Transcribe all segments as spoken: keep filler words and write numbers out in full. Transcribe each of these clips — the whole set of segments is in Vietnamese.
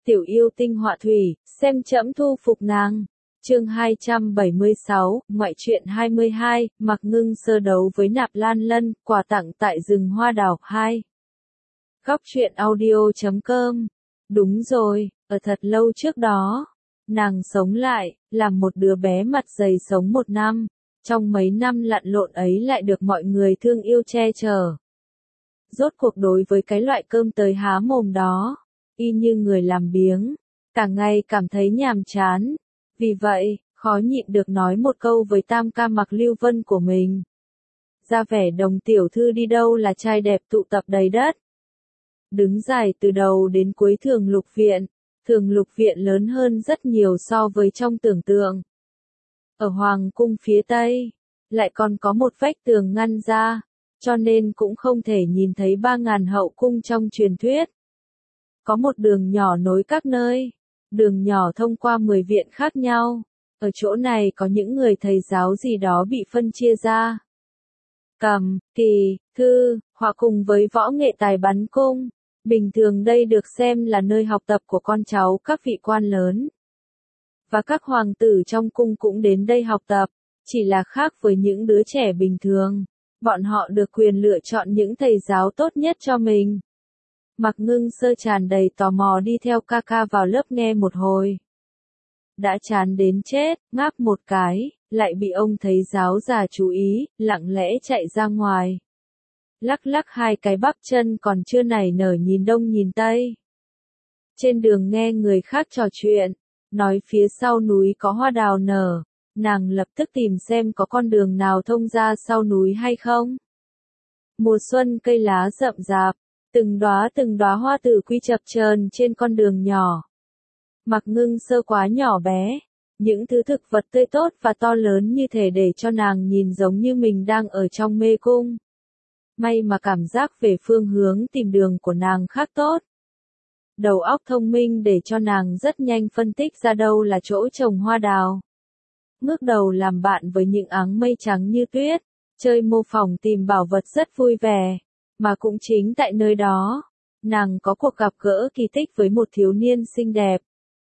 tiểu yêu tinh họa thủy, xem trẫm thu phục nàng. Chương hai trăm bảy mươi sáu, ngoại truyện hai mươi hai, Mạc Ngưng Sơ đấu với Nạp Lan Lân, quà tặng tại rừng hoa đào hai. Góc truyện audio chấm com. Đúng rồi, ở thật lâu trước đó, nàng sống lại, làm một đứa bé mặt dày sống một năm, trong mấy năm lặn lộn ấy lại được mọi người thương yêu che chở. Rốt cuộc đối với cái loại cơm tới há mồm đó, y như người làm biếng, cả ngày cảm thấy nhàm chán. Vì vậy, khó nhịn được nói một câu với tam ca Mạc Lưu Vân của mình. Ra vẻ Đồng tiểu thư đi đâu là trai đẹp tụ tập đầy đất. Đứng dài từ đầu đến cuối Thường Lục Viện, Thường Lục Viện lớn hơn rất nhiều so với trong tưởng tượng. Ở Hoàng cung phía Tây, lại còn có một vách tường ngăn ra, cho nên cũng không thể nhìn thấy ba ngàn hậu cung trong truyền thuyết. Có một đường nhỏ nối các nơi. Đường nhỏ thông qua mười viện khác nhau, ở chỗ này có những người thầy giáo gì đó bị phân chia ra. Cầm, kỳ, thư, họa cùng với võ nghệ tài bắn cung, bình thường đây được xem là nơi học tập của con cháu các vị quan lớn. Và các hoàng tử trong cung cũng đến đây học tập, chỉ là khác với những đứa trẻ bình thường, bọn họ được quyền lựa chọn những thầy giáo tốt nhất cho mình. Mạc Ngưng Sơ tràn đầy tò mò đi theo ca ca vào lớp nghe một hồi. Đã chán đến chết, ngáp một cái, lại bị ông thầy giáo già chú ý, lặng lẽ chạy ra ngoài. Lắc lắc hai cái bắp chân còn chưa nảy nở nhìn đông nhìn tây. Trên đường nghe người khác trò chuyện, nói phía sau núi có hoa đào nở, nàng lập tức tìm xem có con đường nào thông ra sau núi hay không. Mùa xuân cây lá rậm rạp. Từng đóa từng đóa hoa tử quy chập chờn trên con đường nhỏ. Mạc Ngưng Sơ quá nhỏ bé, những thứ thực vật tươi tốt và to lớn như thể để cho nàng nhìn giống như mình đang ở trong mê cung. May mà cảm giác về phương hướng tìm đường của nàng khác tốt. Đầu óc thông minh để cho nàng rất nhanh phân tích ra đâu là chỗ trồng hoa đào. Ngước đầu làm bạn với những áng mây trắng như tuyết, chơi mô phỏng tìm bảo vật rất vui vẻ. Mà cũng chính tại nơi đó, nàng có cuộc gặp gỡ kỳ tích với một thiếu niên xinh đẹp.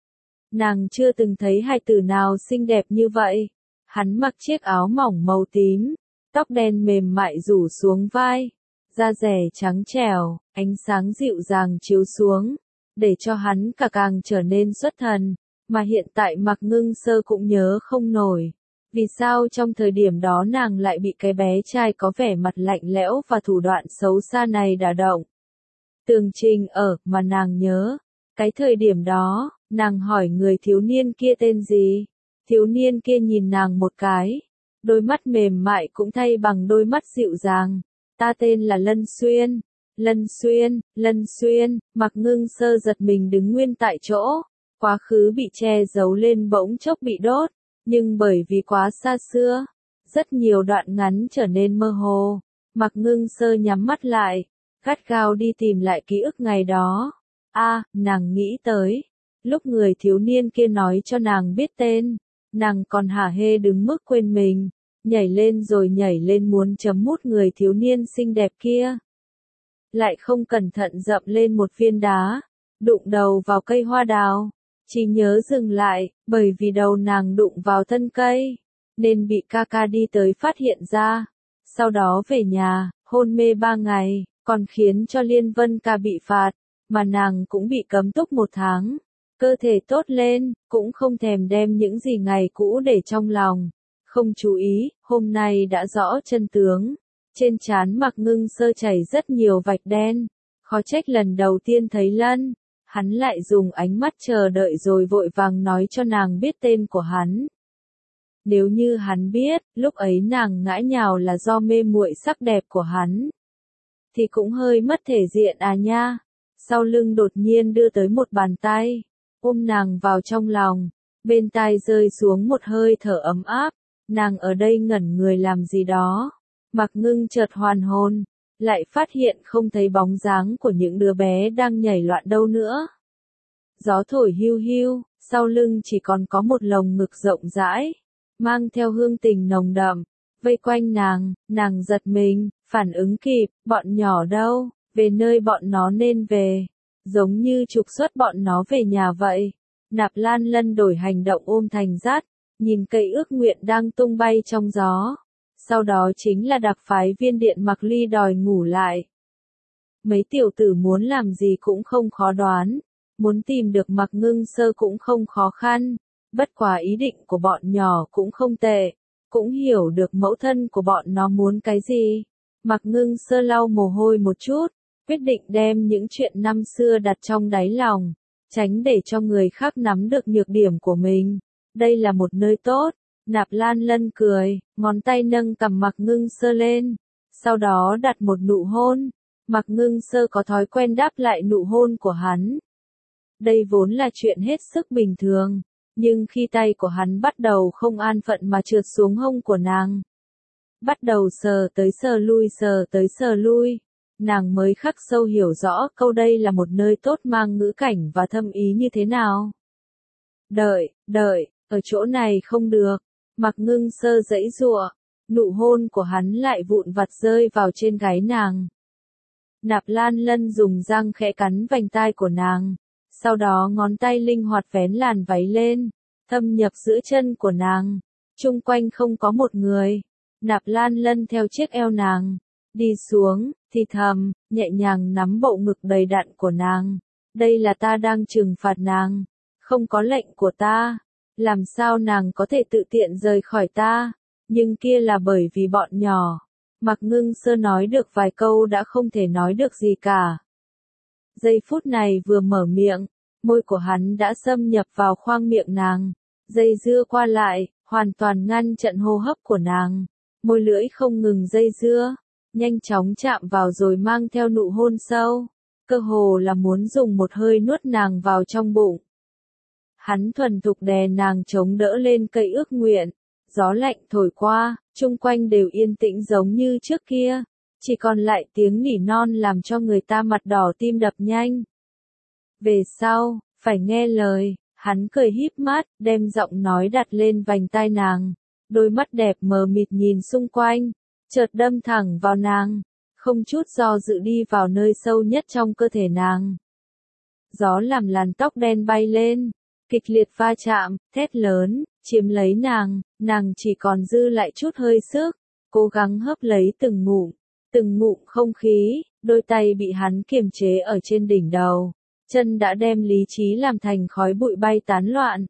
Nàng chưa từng thấy hài tử nào xinh đẹp như vậy. Hắn mặc chiếc áo mỏng màu tím, tóc đen mềm mại rủ xuống vai, da dẻ trắng trẻo, ánh sáng dịu dàng chiếu xuống, để cho hắn cả càng trở nên xuất thần, mà hiện tại Mạc Ngưng Sơ cũng nhớ không nổi. Vì sao trong thời điểm đó nàng lại bị cái bé trai có vẻ mặt lạnh lẽo và thủ đoạn xấu xa này đả động? Tường trình ở, mà nàng nhớ. Cái thời điểm đó, nàng hỏi người thiếu niên kia tên gì? Thiếu niên kia nhìn nàng một cái. Đôi mắt mềm mại cũng thay bằng đôi mắt dịu dàng. Ta tên là Lân Xuyên. Lân Xuyên, Lân Xuyên, Mạc Ngưng Sơ giật mình đứng nguyên tại chỗ. Quá khứ bị che giấu lên bỗng chốc bị đốt. Nhưng bởi vì quá xa xưa, rất nhiều đoạn ngắn trở nên mơ hồ. Mạc Ngưng Sơ nhắm mắt lại, gắt gao đi tìm lại ký ức ngày đó. A, à, nàng nghĩ tới, lúc người thiếu niên kia nói cho nàng biết tên, nàng còn hả hê đứng mức quên mình, nhảy lên rồi nhảy lên muốn chấm mút người thiếu niên xinh đẹp kia. Lại không cẩn thận dậm lên một viên đá, đụng đầu vào cây hoa đào. Chỉ nhớ dừng lại, bởi vì đầu nàng đụng vào thân cây, nên bị ca ca đi tới phát hiện ra. Sau đó về nhà, hôn mê ba ngày, còn khiến cho Liên Vân ca bị phạt, mà nàng cũng bị cấm túc một tháng. Cơ thể tốt lên, cũng không thèm đem những gì ngày cũ để trong lòng. Không chú ý, hôm nay đã rõ chân tướng. Trên trán Mạc Ngưng Sơ chảy rất nhiều vạch đen. Khó trách lần đầu tiên thấy Lân. Hắn lại dùng ánh mắt chờ đợi rồi vội vàng nói cho nàng biết tên của hắn. Nếu như hắn biết, lúc ấy nàng ngã nhào là do mê muội sắc đẹp của hắn, thì cũng hơi mất thể diện à nha. Sau lưng đột nhiên đưa tới một bàn tay, ôm nàng vào trong lòng, bên tai rơi xuống một hơi thở ấm áp. Nàng ở đây ngẩn người làm gì đó. Mạc Ngưng chợt hoàn hồn. Lại phát hiện không thấy bóng dáng của những đứa bé đang nhảy loạn đâu nữa. Gió thổi hiu hiu, sau lưng chỉ còn có một lồng ngực rộng rãi, mang theo hương tình nồng đậm, vây quanh nàng, nàng giật mình, phản ứng kịp, bọn nhỏ đâu, về nơi bọn nó nên về. giống như trục xuất bọn nó về nhà vậy. Nạp Lan Lân đổi hành động ôm thành dắt, nhìn cây ước nguyện đang tung bay trong gió. Sau đó chính là đặc phái viên Điện Mặc Ly đòi ngủ lại. Mấy tiểu tử muốn làm gì cũng không khó đoán, muốn tìm được Mặc Ngưng Sơ cũng không khó khăn, bất quá ý định của bọn nhỏ cũng không tệ, cũng hiểu được mẫu thân của bọn nó muốn cái gì. Mặc Ngưng Sơ lau mồ hôi một chút, quyết định đem những chuyện năm xưa đặt trong đáy lòng, tránh để cho người khác nắm được nhược điểm của mình. Đây là một nơi tốt. Nạp Lan Lân cười, ngón tay nâng cầm Mặc Ngưng Sơ lên, sau đó đặt một nụ hôn. Mặc Ngưng Sơ có thói quen đáp lại nụ hôn của hắn. Đây vốn là chuyện hết sức bình thường, nhưng khi tay của hắn bắt đầu không an phận mà trượt xuống hông của nàng, bắt đầu sờ tới sờ lui sờ tới sờ lui, nàng mới khắc sâu hiểu rõ câu đây là một nơi tốt mang ngữ cảnh và thâm ý như thế nào. Đợi, đợi, ở chỗ này không được. Mặc Ngưng Sơ giãy giụa, nụ hôn của hắn lại vụn vặt rơi vào trên gáy nàng. Nạp Lan Lân dùng răng khẽ cắn vành tai của nàng, sau đó ngón tay linh hoạt vén làn váy lên, thâm nhập giữa chân của nàng. Chung quanh không có một người. Nạp Lan Lân theo chiếc eo nàng, đi xuống, thì thầm, nhẹ nhàng nắm bộ ngực đầy đặn của nàng. Đây là ta đang trừng phạt nàng, không có lệnh của ta. Làm sao nàng có thể tự tiện rời khỏi ta, nhưng kia là bởi vì bọn nhỏ. Mặc Ngưng Sơ nói được vài câu đã không thể nói được gì cả. Giây phút này vừa mở miệng, môi của hắn đã xâm nhập vào khoang miệng nàng, dây dưa qua lại, hoàn toàn ngăn chặn hô hấp của nàng. Môi lưỡi không ngừng dây dưa, nhanh chóng chạm vào rồi mang theo nụ hôn sâu, cơ hồ là muốn dùng một hơi nuốt nàng vào trong bụng. Hắn thuần thục đè nàng chống đỡ lên cây ước nguyện, gió lạnh thổi qua, chung quanh đều yên tĩnh giống như trước kia, chỉ còn lại tiếng nỉ non làm cho người ta mặt đỏ tim đập nhanh. Về sau, phải nghe lời, hắn cười híp mắt, đem giọng nói đặt lên vành tai nàng, đôi mắt đẹp mờ mịt nhìn xung quanh, chợt đâm thẳng vào nàng, không chút do dự đi vào nơi sâu nhất trong cơ thể nàng. Gió làm làn tóc đen bay lên, kịch liệt va chạm, thét lớn, chiếm lấy nàng, nàng chỉ còn dư lại chút hơi sức, cố gắng hấp lấy từng ngụm, từng ngụm không khí, đôi tay bị hắn kiềm chế ở trên đỉnh đầu, chân đã đem lý trí làm thành khói bụi bay tán loạn.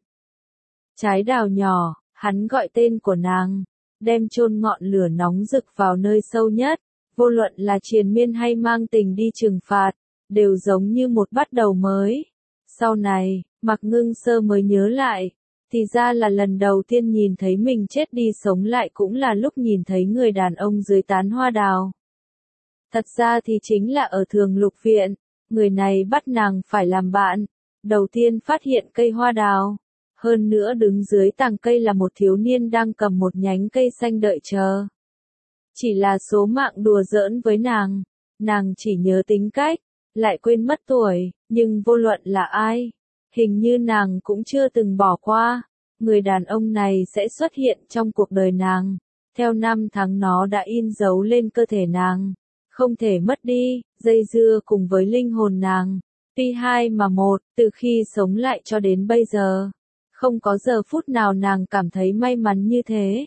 Trái đào nhỏ, hắn gọi tên của nàng, đem chôn ngọn lửa nóng rực vào nơi sâu nhất, vô luận là triền miên hay mang tình đi trừng phạt, đều giống như một bắt đầu mới. Sau này, Mặc Ngưng Sơ mới nhớ lại, thì ra là lần đầu tiên nhìn thấy mình chết đi sống lại cũng là lúc nhìn thấy người đàn ông dưới tán hoa đào. Thật ra thì chính là ở Thường Lục Viện, người này bắt nàng phải làm bạn, đầu tiên phát hiện cây hoa đào. Hơn nữa đứng dưới tàng cây là một thiếu niên đang cầm một nhánh cây xanh đợi chờ. Chỉ là số mạng đùa giỡn với nàng, nàng chỉ nhớ tính cách, lại quên mất tuổi, nhưng vô luận là ai, hình như nàng cũng chưa từng bỏ qua. Người đàn ông này sẽ xuất hiện trong cuộc đời nàng, theo năm tháng nó đã in dấu lên cơ thể nàng, không thể mất đi, dây dưa cùng với linh hồn nàng. Tuy hai mà một, từ khi sống lại cho đến bây giờ, không có giờ phút nào nàng cảm thấy may mắn như thế.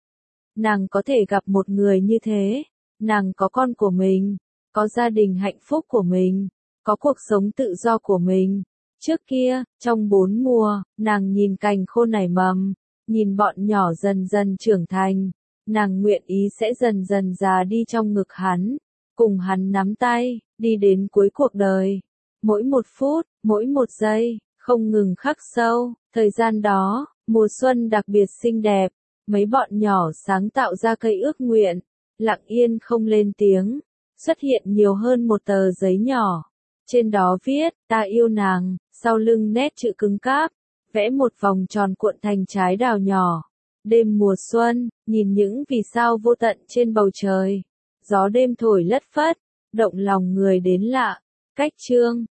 Nàng có thể gặp một người như thế, nàng có con của mình, có gia đình hạnh phúc của mình, có cuộc sống tự do của mình. Trước kia, trong bốn mùa, nàng nhìn cành khô nảy mầm, nhìn bọn nhỏ dần dần trưởng thành, nàng nguyện ý sẽ dần dần già đi trong ngực hắn, cùng hắn nắm tay, đi đến cuối cuộc đời. Mỗi một phút, mỗi một giây, không ngừng khắc sâu, thời gian đó, mùa xuân đặc biệt xinh đẹp, mấy bọn nhỏ sáng tạo ra cây ước nguyện, lặng yên không lên tiếng, xuất hiện nhiều hơn một tờ giấy nhỏ. Trên đó viết, ta yêu nàng, sau lưng nét chữ cứng cáp, vẽ một vòng tròn cuộn thành trái đào nhỏ. Đêm mùa xuân, nhìn những vì sao vô tận trên bầu trời, gió đêm thổi lất phất, động lòng người đến lạ. Cách chương